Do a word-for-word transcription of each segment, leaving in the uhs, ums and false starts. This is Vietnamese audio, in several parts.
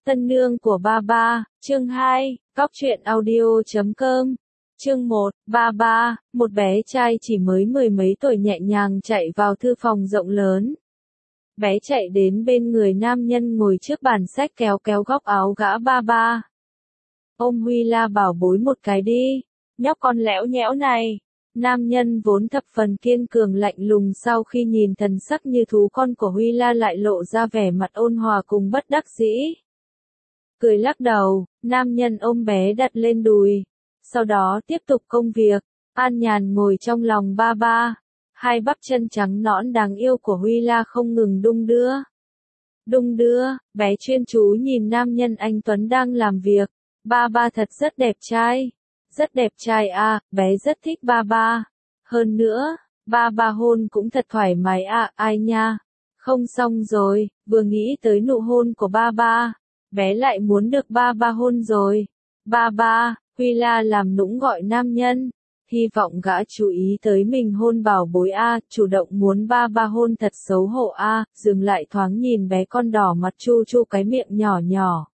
Tân nương của ba ba, chương hai, góc truyện audio chấm com. Chương một, ba ba, một bé trai chỉ mới mười mấy tuổi nhẹ nhàng chạy vào thư phòng rộng lớn. Bé chạy đến bên người nam nhân ngồi trước bàn sách kéo kéo góc áo gã ba ba. Ôm Huy La bảo bối một cái đi, nhóc con lẽo nhẽo này. Nam nhân vốn thập phần kiên cường lạnh lùng sau khi nhìn thần sắc như thú con của Huy La lại lộ ra vẻ mặt ôn hòa cùng bất đắc dĩ. Cười lắc đầu, nam nhân ôm bé đặt lên đùi. Sau đó tiếp tục công việc, an nhàn ngồi trong lòng ba ba. Hai bắp chân trắng nõn đáng yêu của Huy La không ngừng đung đưa. Đung đưa, bé chuyên chú nhìn nam nhân anh Tuấn đang làm việc. Ba ba thật rất đẹp trai. Rất đẹp trai à, bé rất thích ba ba. Hơn nữa, ba ba hôn cũng thật thoải mái à, ai nha. Không xong rồi, vừa nghĩ tới nụ hôn của ba ba. Bé lại muốn được ba ba hôn rồi. Ba ba, Huy La làm nũng gọi nam nhân. Hy vọng gã chú ý tới mình hôn bảo bối a, chủ động muốn ba ba hôn thật xấu hổ a, dừng lại thoáng nhìn bé con đỏ mặt chu chu cái miệng nhỏ nhỏ.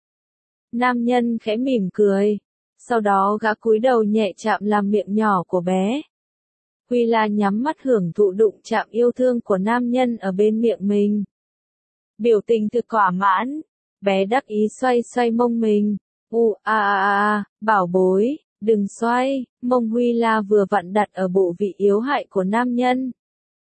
Nam nhân khẽ mỉm cười. Sau đó gã cúi đầu nhẹ chạm làm miệng nhỏ của bé. Huy La nhắm mắt hưởng thụ đụng chạm yêu thương của nam nhân ở bên miệng mình. Biểu tình thực thỏa mãn. Bé đắc ý xoay xoay mông mình. U a a a, bảo bối, đừng xoay, mông Huy La vừa vặn đặt ở bộ vị yếu hại của nam nhân.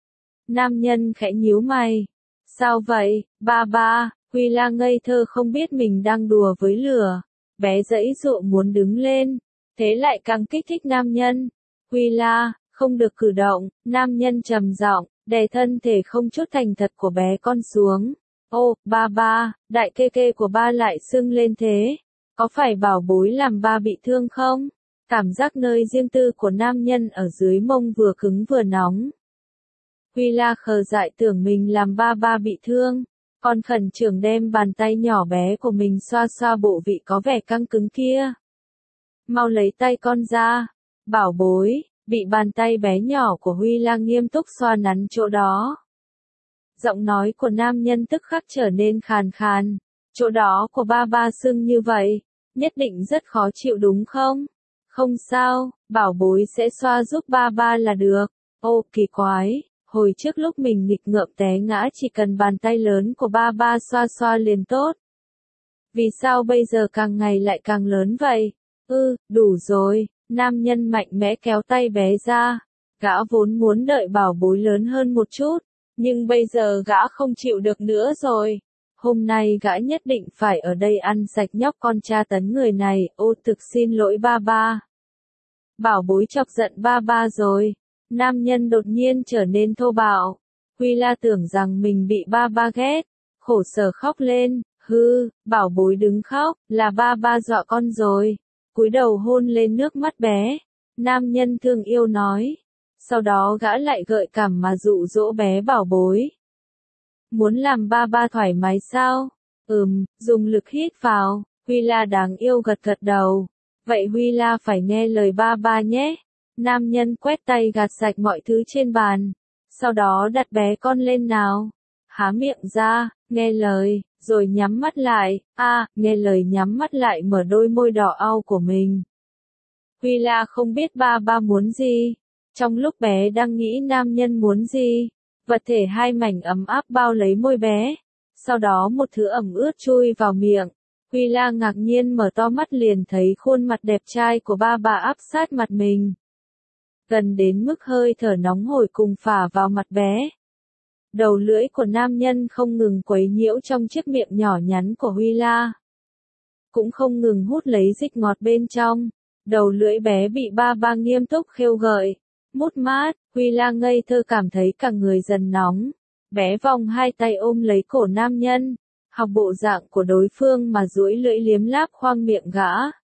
Nam nhân khẽ nhíu mày. Sao vậy, ba ba, Huy La ngây thơ không biết mình đang đùa với lửa. Bé giãy giụa muốn đứng lên, thế lại càng kích thích nam nhân. Huy La, không được cử động, nam nhân trầm giọng, đè thân thể không chút thành thật của bé con xuống. Ô, ba ba, đại kê kê của ba lại sưng lên thế. Có phải bảo bối làm ba bị thương không? Cảm giác nơi riêng tư của nam nhân ở dưới mông vừa cứng vừa nóng. Huy La khờ dại tưởng mình làm ba ba bị thương. Còn khẩn trưởng đem bàn tay nhỏ bé của mình xoa xoa bộ vị có vẻ căng cứng kia. Mau lấy tay con ra. Bảo bối, bị bàn tay bé nhỏ của Huy La nghiêm túc xoa nắn chỗ đó. Giọng nói của nam nhân tức khắc trở nên khàn khàn. Chỗ đó của ba ba sưng như vậy, nhất định rất khó chịu đúng không? Không sao, bảo bối sẽ xoa giúp ba ba là được. Ô, kỳ quái, hồi trước lúc mình nghịch ngợm té ngã chỉ cần bàn tay lớn của ba ba xoa xoa liền tốt. Vì sao bây giờ càng ngày lại càng lớn vậy? Ừ, đủ rồi, nam nhân mạnh mẽ kéo tay bé ra. Gã vốn muốn đợi bảo bối lớn hơn một chút. Nhưng bây giờ gã không chịu được nữa rồi. Hôm nay gã nhất định phải ở đây ăn sạch nhóc con tra tấn người này. Ô thực xin lỗi ba ba. Bảo bối chọc giận ba ba rồi. Nam nhân đột nhiên trở nên thô bạo. Huy La tưởng rằng mình bị ba ba ghét. Khổ sở khóc lên. Hư, bảo bối đứng khóc, là ba ba dọa con rồi. Cúi đầu hôn lên nước mắt bé. Nam nhân thương yêu nói. Sau đó gã lại gợi cảm mà dụ dỗ bé bảo bối. Muốn làm ba ba thoải mái sao? Ừm, dùng lực hít vào. Huy La đáng yêu gật gật đầu. Vậy Huy La phải nghe lời ba ba nhé. Nam nhân quét tay gạt sạch mọi thứ trên bàn. Sau đó đặt bé con lên nào. Há miệng ra, nghe lời, rồi nhắm mắt lại. A, à, nghe lời nhắm mắt lại mở đôi môi đỏ au của mình. Huy La không biết ba ba muốn gì. Trong lúc bé đang nghĩ nam nhân muốn gì, vật thể hai mảnh ấm áp bao lấy môi bé. Sau đó một thứ ẩm ướt chui vào miệng. Huy La ngạc nhiên mở to mắt liền thấy khuôn mặt đẹp trai của ba ba áp sát mặt mình. Gần đến mức hơi thở nóng hổi cùng phả vào mặt bé. Đầu lưỡi của nam nhân không ngừng quấy nhiễu trong chiếc miệng nhỏ nhắn của Huy La. Cũng không ngừng hút lấy dịch ngọt bên trong. Đầu lưỡi bé bị ba ba nghiêm túc khêu gợi. Mút mát, Huy La ngây thơ cảm thấy cả người dần nóng. Bé vòng hai tay ôm lấy cổ nam nhân. Học bộ dạng của đối phương mà duỗi lưỡi liếm láp khoang miệng gã.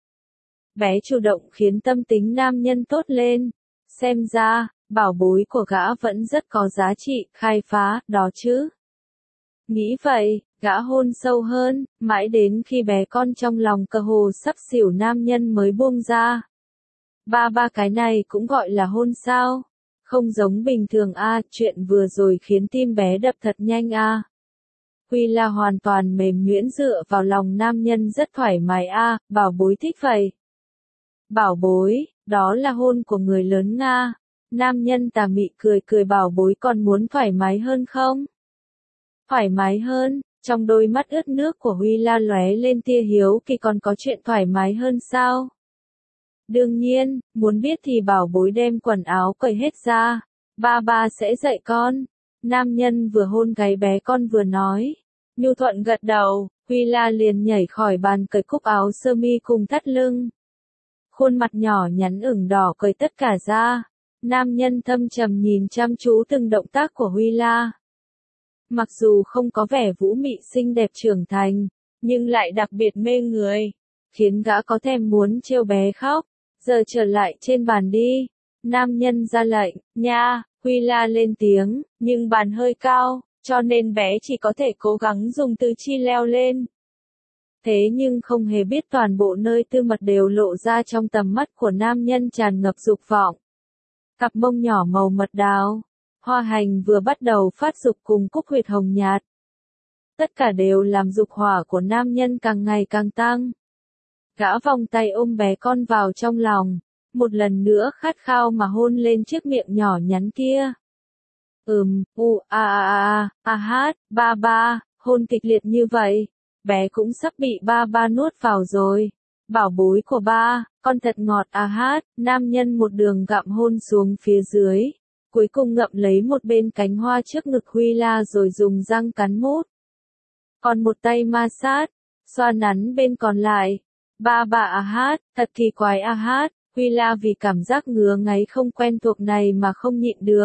Bé chủ động khiến tâm tính nam nhân tốt lên. Xem ra, bảo bối của gã vẫn rất có giá trị, khai phá, đó chứ. Nghĩ vậy, gã hôn sâu hơn, mãi đến khi bé con trong lòng cơ hồ sắp xỉu nam nhân mới buông ra. Ba ba cái này cũng gọi là hôn sao? Không giống bình thường a, à, chuyện vừa rồi khiến tim bé đập thật nhanh a. À. Huy La hoàn toàn mềm nhuyễn dựa vào lòng nam nhân rất thoải mái a, bảo bối thích vậy. Bảo bối, đó là hôn của người lớn Nga. Nam nhân tà mị cười cười bảo bối còn muốn thoải mái hơn không? Thoải mái hơn, trong đôi mắt ướt nước của Huy La lóe lên tia hiếu kỳ còn có chuyện thoải mái hơn sao? Đương nhiên, muốn biết thì bảo bối đem quần áo cởi hết ra. Ba ba sẽ dạy con. Nam nhân vừa hôn gáy bé con vừa nói. Nhu thuận gật đầu, Huy La liền nhảy khỏi bàn cởi cúc áo sơ mi cùng thắt lưng. Khuôn mặt nhỏ nhắn ửng đỏ cởi tất cả ra. Nam nhân thâm trầm nhìn chăm chú từng động tác của Huy La. Mặc dù không có vẻ vũ mị xinh đẹp trưởng thành, nhưng lại đặc biệt mê người, khiến gã có thèm muốn trêu bé khóc. Giờ trở lại trên bàn đi. Nam nhân ra lệnh, nha, Huy La lên tiếng, nhưng bàn hơi cao, cho nên bé chỉ có thể cố gắng dùng tứ chi leo lên. Thế nhưng không hề biết toàn bộ nơi tư mật đều lộ ra trong tầm mắt của nam nhân tràn ngập dục vọng. Cặp mông nhỏ màu mật đào, hoa hành vừa bắt đầu phát dục cùng cúc huyệt hồng nhạt. Tất cả đều làm dục hỏa của nam nhân càng ngày càng tăng. Gã vòng tay ôm bé con vào trong lòng, một lần nữa khát khao mà hôn lên chiếc miệng nhỏ nhắn kia. Ừm, u, a a a, a hát, ba ba, hôn kịch liệt như vậy, bé cũng sắp bị ba ba nuốt vào rồi. Bảo bối của ba, con thật ngọt a hát, nam nhân một đường gặm hôn xuống phía dưới, cuối cùng ngậm lấy một bên cánh hoa trước ngực Huy La rồi dùng răng cắn mút. Còn một tay ma sát, xoa nắn bên còn lại. Ba ba a hát, thật kỳ quái a hát, Huy La vì cảm giác ngứa ngáy không quen thuộc này mà không nhịn được.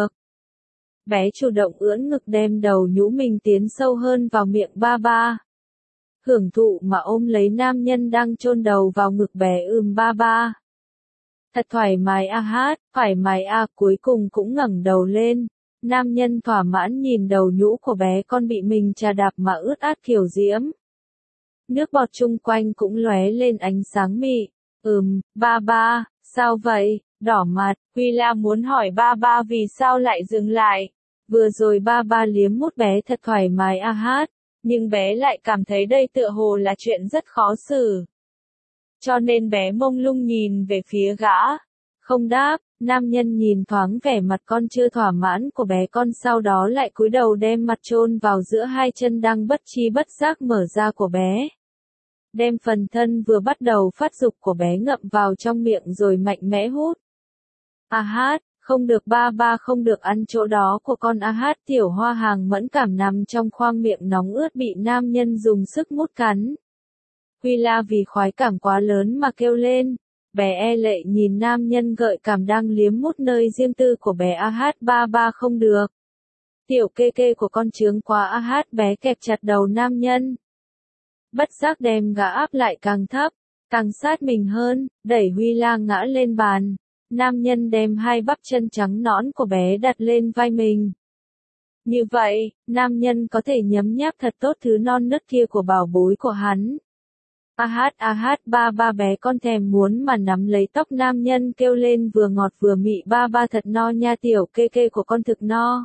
Bé chủ động ưỡn ngực đem đầu nhũ mình tiến sâu hơn vào miệng ba ba. Hưởng thụ mà ôm lấy nam nhân đang chôn đầu vào ngực bé ưm ba ba. Thật thoải mái a hát, thoải mái a cuối cùng cũng ngẩng đầu lên. Nam nhân thỏa mãn nhìn đầu nhũ của bé con bị mình chà đạp mà ướt át kiểu diễm. Nước bọt chung quanh cũng lóe lên ánh sáng mị. Ừm, ba ba, sao vậy? Đỏ mặt, Huy La muốn hỏi ba ba vì sao lại dừng lại. Vừa rồi ba ba liếm mút bé thật thoải mái a hát, nhưng bé lại cảm thấy đây tựa hồ là chuyện rất khó xử. Cho nên bé mông lung nhìn về phía gã. Không đáp, nam nhân nhìn thoáng vẻ mặt con chưa thỏa mãn của bé con sau đó lại cúi đầu đem mặt chôn vào giữa hai chân đang bất chi bất giác mở ra của bé. Đem phần thân vừa bắt đầu phát dục của bé ngậm vào trong miệng rồi mạnh mẽ hút. A hát, không được ba ba không được ăn chỗ đó của con a hát tiểu hoa hàng mẫn cảm nằm trong khoang miệng nóng ướt bị nam nhân dùng sức mút cắn. Huy La vì khoái cảm quá lớn mà kêu lên. Bé e lệ nhìn nam nhân gợi cảm đang liếm mút nơi riêng tư của bé a hát ba ba không được. Tiểu kê kê của con trướng quá a hát bé kẹp chặt đầu nam nhân. Bất giác đem gã áp lại càng thấp, càng sát mình hơn, đẩy Huy La ngã lên bàn. Nam nhân đem hai bắp chân trắng nõn của bé đặt lên vai mình. Như vậy, nam nhân có thể nhấm nháp thật tốt thứ non nớt kia của bảo bối của hắn. A hát a hát ba ba bé con thèm muốn mà nắm lấy tóc nam nhân kêu lên vừa ngọt vừa mị ba ba thật no nha tiểu kê kê của con thực no.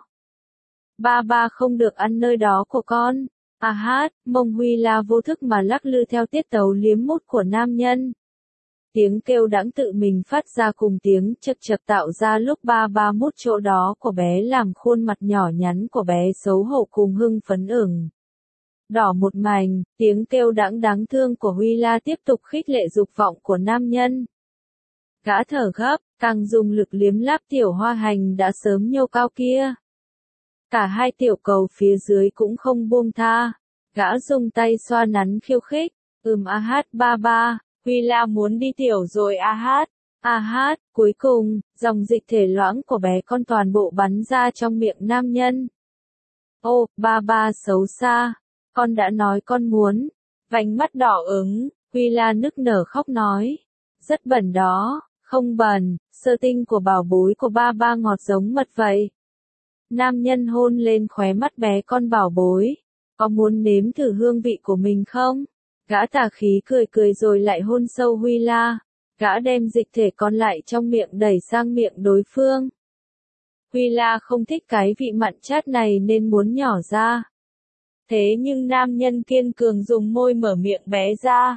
Ba ba không được ăn nơi đó của con. A hát, mông Huy La vô thức mà lắc lư theo tiết tấu liếm mút của nam nhân. Tiếng kêu đãng tự mình phát ra cùng tiếng chật chật tạo ra lúc ba ba mút chỗ đó của bé làm khuôn mặt nhỏ nhắn của bé xấu hổ cùng hưng phấn ửng. Đỏ một mảnh, tiếng kêu đãng đáng thương của Huy La tiếp tục khích lệ dục vọng của nam nhân. Gã thở gấp, càng dùng lực liếm láp tiểu hoa hành đã sớm nhô cao kia. Cả hai tiểu cầu phía dưới cũng không buông tha. Gã dùng tay xoa nắn khiêu khích. Ừm a hát ba ba, Huy La muốn đi tiểu rồi a hát. A hát, cuối cùng, dòng dịch thể loãng của bé con toàn bộ bắn ra trong miệng nam nhân. Ô, ba ba xấu xa. Con đã nói con muốn. Vành mắt đỏ ứng, Huy La nức nở khóc nói. Rất bẩn đó, không bẩn, sơ tinh của bảo bối của ba ba ngọt giống mật vậy. Nam nhân hôn lên khóe mắt bé con bảo bối. Có muốn nếm thử hương vị của mình không? Gã tà khí cười cười rồi lại hôn sâu Huy La. Gã đem dịch thể còn lại trong miệng đẩy sang miệng đối phương. Huy La không thích cái vị mặn chát này nên muốn nhỏ ra. Thế nhưng nam nhân kiên cường dùng môi mở miệng bé ra,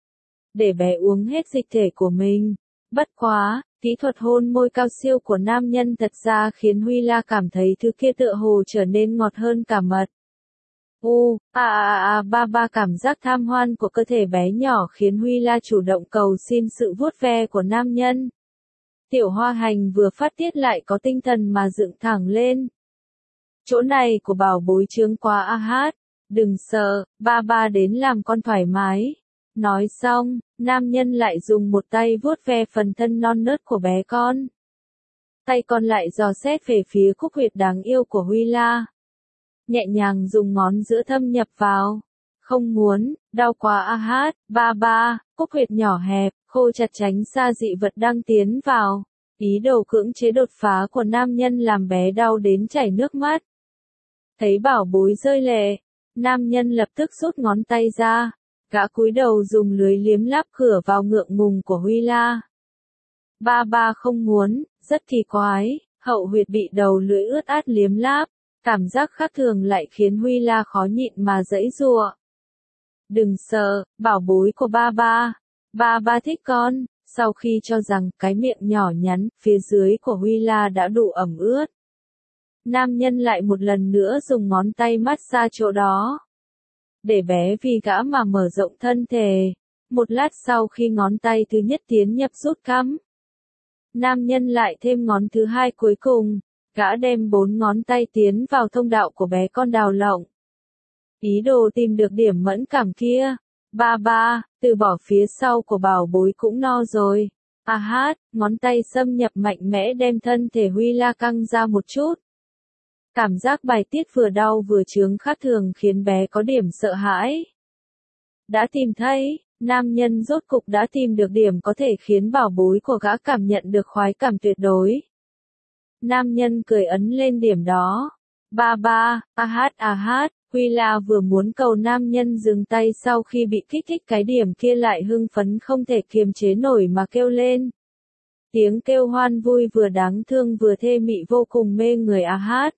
để bé uống hết dịch thể của mình. Bất quá, kỹ thuật hôn môi cao siêu của nam nhân thật ra khiến Huy La cảm thấy thứ kia tựa hồ trở nên ngọt hơn cả mật. U, à à à ba ba cảm giác tham hoan của cơ thể bé nhỏ khiến Huy La chủ động cầu xin sự vuốt ve của nam nhân. Tiểu Hoa Hành vừa phát tiết lại có tinh thần mà dựng thẳng lên. Chỗ này của bảo bối trướng quá a hát, đừng sợ, ba ba đến làm con thoải mái. Nói xong, nam nhân lại dùng một tay vuốt ve phần thân non nớt của bé con. Tay còn lại dò xét về phía khúc huyệt đáng yêu của Huy La. Nhẹ nhàng dùng ngón giữa thâm nhập vào. Không muốn, đau quá a hát, ba ba, khúc huyệt nhỏ hẹp, khô chặt tránh xa dị vật đang tiến vào. Ý đồ cưỡng chế đột phá của nam nhân làm bé đau đến chảy nước mắt. Thấy bảo bối rơi lệ, nam nhân lập tức rút ngón tay ra. Gã cúi đầu dùng lưới liếm láp cửa vào ngượng ngùng của Huy La. Ba ba không muốn, rất kỳ quái, hậu huyệt bị đầu lưỡi ướt át liếm láp, cảm giác khác thường lại khiến Huy La khó nhịn mà giãy giụa. Đừng sợ, bảo bối của ba ba, ba ba thích con. Sau khi cho rằng cái miệng nhỏ nhắn phía dưới của Huy La đã đủ ẩm ướt, nam nhân lại một lần nữa dùng ngón tay massage chỗ đó. Để bé vì gã mà mở rộng thân thể. Một lát sau khi ngón tay thứ nhất tiến nhập rút cắm, nam nhân lại thêm ngón thứ hai cuối cùng. Gã đem bốn ngón tay tiến vào thông đạo của bé con đào lộng. Ý đồ tìm được điểm mẫn cảm kia. Ba ba, từ bỏ phía sau của bảo bối cũng no rồi. À hát, ngón tay xâm nhập mạnh mẽ đem thân thể Huy La căng ra một chút. Cảm giác bài tiết vừa đau vừa chướng khác thường khiến bé có điểm sợ hãi. Đã tìm thấy, nam nhân rốt cục đã tìm được điểm có thể khiến bảo bối của gã cảm nhận được khoái cảm tuyệt đối. Nam nhân cười ấn lên điểm đó. Ba ba, a hát a hát, Huy La vừa muốn cầu nam nhân dừng tay sau khi bị kích thích cái điểm kia lại hưng phấn không thể kiềm chế nổi mà kêu lên. Tiếng kêu hoan vui vừa đáng thương vừa thê mị vô cùng mê người a hát.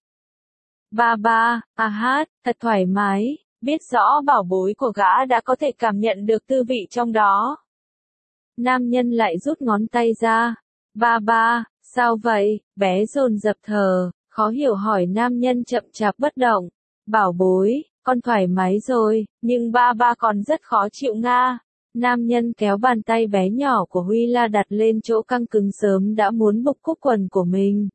Ba ba, a hát, thật thoải mái, biết rõ bảo bối của gã đã có thể cảm nhận được tư vị trong đó. Nam nhân lại rút ngón tay ra. Ba ba, sao vậy, bé dồn dập thở, khó hiểu hỏi nam nhân chậm chạp bất động. Bảo bối, con thoải mái rồi, nhưng ba ba còn rất khó chịu nga. Nam nhân kéo bàn tay bé nhỏ của Huy La đặt lên chỗ căng cứng sớm đã muốn bục cúc quần của mình.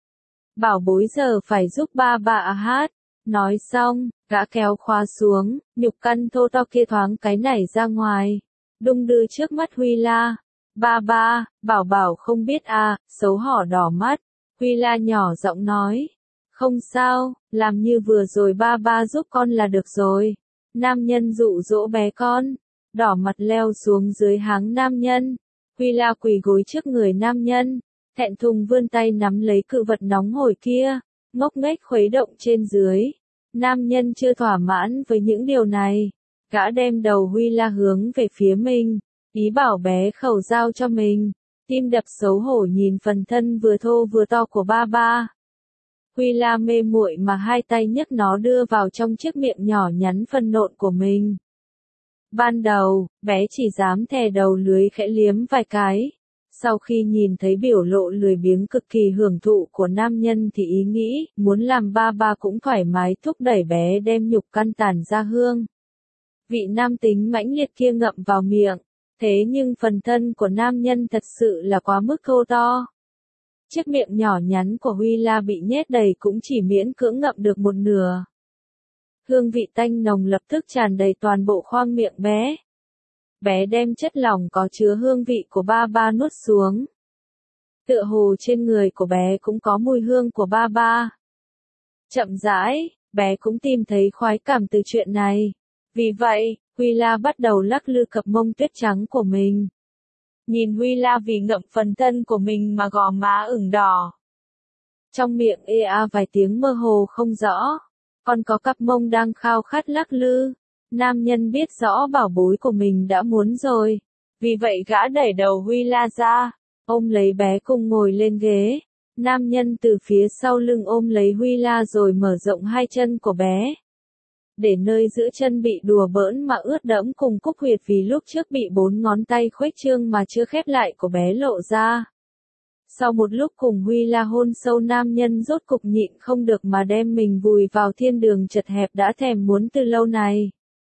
Bảo bối giờ phải giúp ba ba a hát. Nói xong, gã kéo khóa xuống, nhục căn thô to kia thoáng cái nảy ra ngoài. Đung đưa trước mắt Huy La. Ba ba, bảo bảo không biết à, xấu hổ đỏ mắt. Huy La nhỏ giọng nói. Không sao, làm như vừa rồi ba ba giúp con là được rồi. Nam nhân dụ dỗ bé con. Đỏ mặt leo xuống dưới háng nam nhân. Huy La quỳ gối trước người nam nhân. Thẹn thùng vươn tay nắm lấy cự vật nóng hổi kia. Ngốc nghếch khuấy động trên dưới. Nam nhân chưa thỏa mãn với những điều này. Gã đem đầu Huy La hướng về phía mình. Ý bảo bé khẩu giao cho mình. Tim đập xấu hổ nhìn phần thân vừa thô vừa to của ba ba. Huy La mê muội mà hai tay nhấc nó đưa vào trong chiếc miệng nhỏ nhắn phần nộn của mình. Ban đầu, bé chỉ dám thè đầu lưới khẽ liếm vài cái. Sau khi nhìn thấy biểu lộ lười biếng cực kỳ hưởng thụ của nam nhân thì ý nghĩ, muốn làm ba ba cũng thoải mái thúc đẩy bé đem nhục căn tản ra hương. Vị nam tính mãnh liệt kia ngậm vào miệng. Thế nhưng phần thân của nam nhân thật sự là quá mức thô to. Chiếc miệng nhỏ nhắn của Huy La bị nhét đầy cũng chỉ miễn cưỡng ngậm được một nửa. Hương vị tanh nồng lập tức tràn đầy toàn bộ khoang miệng bé. Bé đem chất lỏng có chứa hương vị của ba ba nuốt xuống. Tựa hồ trên người của bé cũng có mùi hương của ba ba. Chậm rãi, bé cũng tìm thấy khoái cảm từ chuyện này. Vì vậy, Huy La bắt đầu lắc lư cặp mông tuyết trắng của mình. Nhìn Huy La vì ngậm phần thân của mình mà gò má ửng đỏ. Trong miệng ê a vài tiếng mơ hồ không rõ. Còn có cặp mông đang khao khát lắc lư. Nam nhân biết rõ bảo bối của mình đã muốn rồi. Vì vậy gã đẩy đầu Huy La ra. Ôm lấy bé cùng ngồi lên ghế. Nam nhân từ phía sau lưng ôm lấy Huy La rồi mở rộng hai chân của bé. để nơi giữa chân bị đùa bỡn mà ướt đẫm cùng cúc huyệt vì lúc trước bị bốn ngón tay khuếch trương mà chưa khép lại của bé lộ ra. Sau một lúc cùng Huy La hôn sâu, nam nhân rốt cục nhịn không được mà đem mình vùi vào thiên đường chật hẹp đã thèm muốn từ lâu này.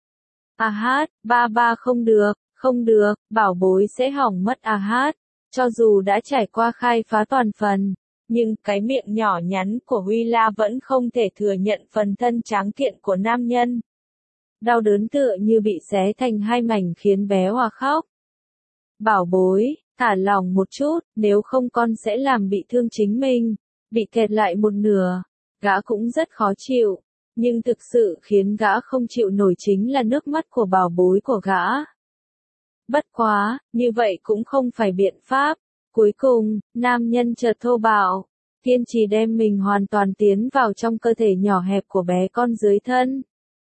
À hát, ba ba không được, không được, bảo bối sẽ hỏng mất à hát. Cho dù đã trải qua khai phá toàn phần, nhưng cái miệng nhỏ nhắn của Huy La vẫn không thể thừa nhận phần thân tráng kiện của nam nhân. Đau đớn tựa như bị xé thành hai mảnh khiến bé Hòa khóc. Bảo bối, thả lòng một chút, nếu không con sẽ làm bị thương chính mình, bị kẹt lại một nửa. Gã cũng rất khó chịu, nhưng thực sự khiến gã không chịu nổi chính là nước mắt của bảo bối của gã. Bất quá, như vậy cũng không phải biện pháp. Cuối cùng, nam nhân chợt thô bạo, kiên trì đem mình hoàn toàn tiến vào trong cơ thể nhỏ hẹp của bé con dưới thân.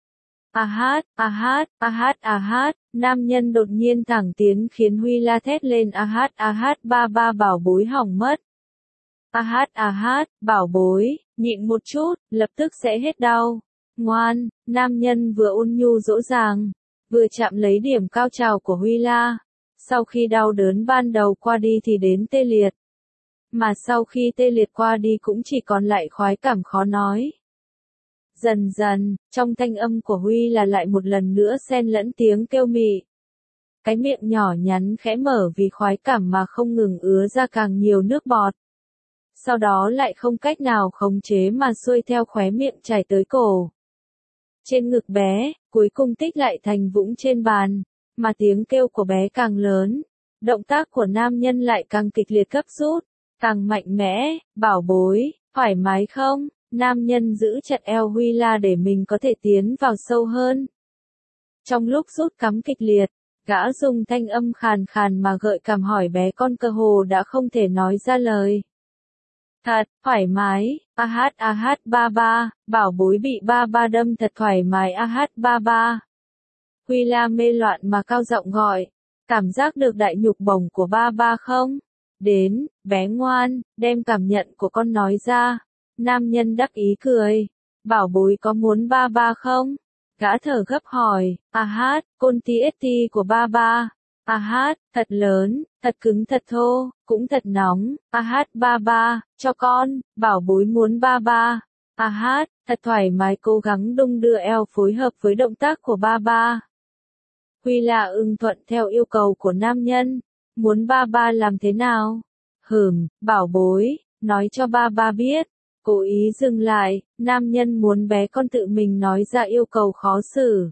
À hát, à hát, à hát, à hát, nam nhân đột nhiên thẳng tiến khiến Huy La thét lên à hát, à hát, ba ba bảo bối hỏng mất. À hát, à hát, bảo bối, nhịn một chút, lập tức sẽ hết đau. Ngoan, nam nhân vừa ôn nhu dỗ dàng, vừa chạm lấy điểm cao trào của Huy La. Sau khi đau đớn ban đầu qua đi thì đến tê liệt. Mà sau khi tê liệt qua đi cũng chỉ còn lại khoái cảm khó nói. Dần dần, trong thanh âm của Huy là lại một lần nữa xen lẫn tiếng kêu mị. Cái miệng nhỏ nhắn khẽ mở vì khoái cảm mà không ngừng ứa ra càng nhiều nước bọt. Sau đó lại không cách nào khống chế mà xuôi theo khóe miệng chảy tới cổ. Trên ngực bé, cuối cùng tích lại thành vũng trên bàn, mà tiếng kêu của bé càng lớn. Động tác của nam nhân lại càng kịch liệt gấp rút, càng mạnh mẽ. Bảo bối, thoải mái không? Nam nhân giữ chặt eo Huy La để mình có thể tiến vào sâu hơn. Trong lúc rút cắm kịch liệt, gã dùng thanh âm khàn khàn mà gợi cảm hỏi bé con cơ hồ đã không thể nói ra lời. Thật, thoải mái, a hát a hát ba ba, bảo bối bị ba ba đâm thật thoải mái a hát ba ba. Huy La mê loạn mà cao giọng gọi, cảm giác được đại nhục bổng của ba ba không? Đến, bé ngoan, đem cảm nhận của con nói ra. Nam nhân đắc ý cười, bảo bối có muốn ba ba không? Gã thở gấp hỏi, à hát, côn tí ết ti của ba ba. À hát, thật lớn, thật cứng thật thô, cũng thật nóng. À hát ba ba, cho con, bảo bối muốn ba ba. À hát, thật thoải mái cố gắng đung đưa eo phối hợp với động tác của ba ba. Huy La ưng thuận theo yêu cầu của nam nhân, muốn ba ba làm thế nào? Hửm, bảo bối, nói cho ba ba biết. Cố ý dừng lại, nam nhân muốn bé con tự mình nói ra yêu cầu khó xử.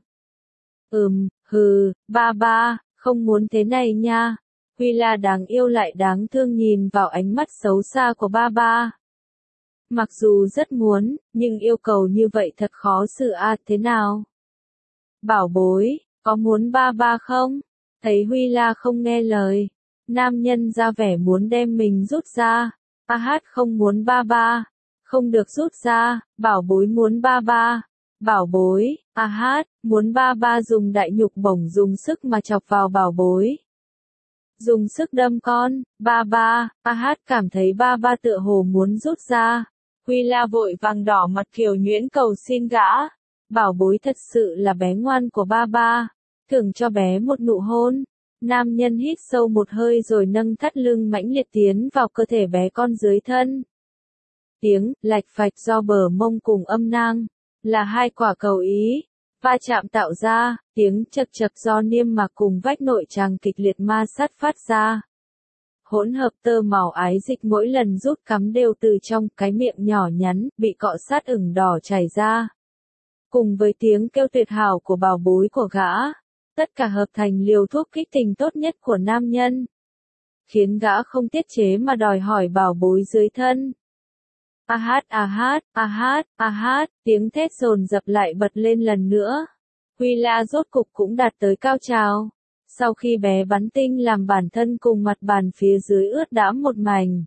Ừm, hừ, ba ba, không muốn thế này nha. Huy La đáng yêu lại đáng thương nhìn vào ánh mắt xấu xa của ba ba. Mặc dù rất muốn, nhưng yêu cầu như vậy thật khó xử à thế nào? Bảo bối, có muốn ba ba không? Thấy Huy La không nghe lời, nam nhân ra vẻ muốn đem mình rút ra. A hát không muốn ba ba. Không được rút ra, bảo bối muốn ba ba. Bảo bối, a hát, muốn ba ba dùng đại nhục bổng dùng sức mà chọc vào bảo bối. Dùng sức đâm con, ba ba, a hát cảm thấy ba ba tựa hồ muốn rút ra. Huy La vội vàng đỏ mặt kiều nhuyễn cầu xin gã. Bảo bối thật sự là bé ngoan của ba ba. Thưởng cho bé một nụ hôn. Nam nhân hít sâu một hơi rồi nâng thắt lưng mãnh liệt tiến vào cơ thể bé con dưới thân. Tiếng lạch phạch do bờ mông cùng âm nang là hai quả cầu ý va chạm tạo ra, tiếng chật chật do niêm mạc cùng vách nội tràng kịch liệt ma sát phát ra. Hỗn hợp tơ màu ái dịch mỗi lần rút cắm đều từ trong cái miệng nhỏ nhắn bị cọ sát ửng đỏ chảy ra. Cùng với tiếng kêu tuyệt hảo của bảo bối của gã, tất cả hợp thành liều thuốc kích tình tốt nhất của nam nhân, khiến gã không tiết chế mà đòi hỏi bảo bối dưới thân. A hát a hát, a hát, a hát, tiếng thét dồn dập lại bật lên lần nữa. Huy La rốt cục cũng đạt tới cao trào. Sau khi bé bắn tinh làm bản thân cùng mặt bàn phía dưới ướt đẫm một mảnh.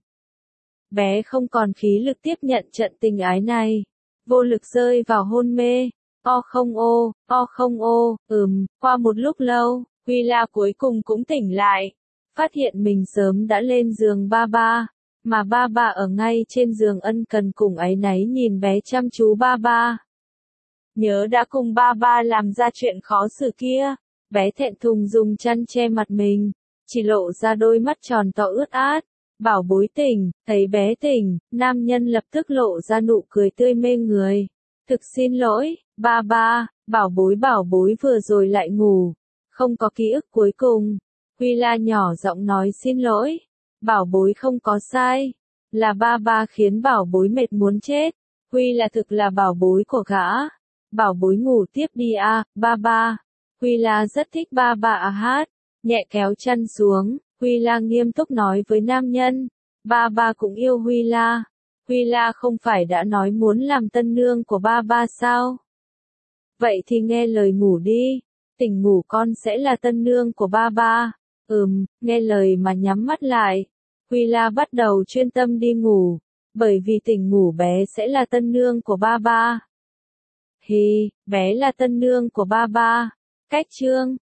Bé không còn khí lực tiếp nhận trận tình ái này. Vô lực rơi vào hôn mê. O không ô, o không ô, ừm, qua một lúc lâu, Huy La cuối cùng cũng tỉnh lại. Phát hiện mình sớm đã lên giường ba ba. Mà ba ba ở ngay trên giường ân cần cùng áy náy nhìn bé chăm chú ba ba. Nhớ đã cùng ba ba làm ra chuyện khó xử kia. Bé thẹn thùng dùng chăn che mặt mình, chỉ lộ ra đôi mắt tròn to ướt át. Bảo bối tỉnh, thấy bé tỉnh, nam nhân lập tức lộ ra nụ cười tươi mê người. Thực xin lỗi, ba ba, bảo bối bảo bối vừa rồi lại ngủ, không có ký ức cuối cùng. Quy La nhỏ giọng nói xin lỗi, bảo bối không có sai, là ba ba khiến bảo bối mệt muốn chết. Quy La thực là bảo bối của gã. Bảo bối ngủ tiếp đi à, ba ba. Quy La rất thích ba ba à hát, nhẹ kéo chân xuống. Huy La nghiêm túc nói với nam nhân, ba ba cũng yêu Huy La. Huy La không phải đã nói muốn làm tân nương của ba ba sao? Vậy thì nghe lời ngủ đi, tỉnh ngủ con sẽ là tân nương của ba ba. Ừm, nghe lời mà nhắm mắt lại. Huy La bắt đầu chuyên tâm đi ngủ, bởi vì tỉnh ngủ bé sẽ là tân nương của ba ba. Hi, bé là tân nương của ba ba. Cách chương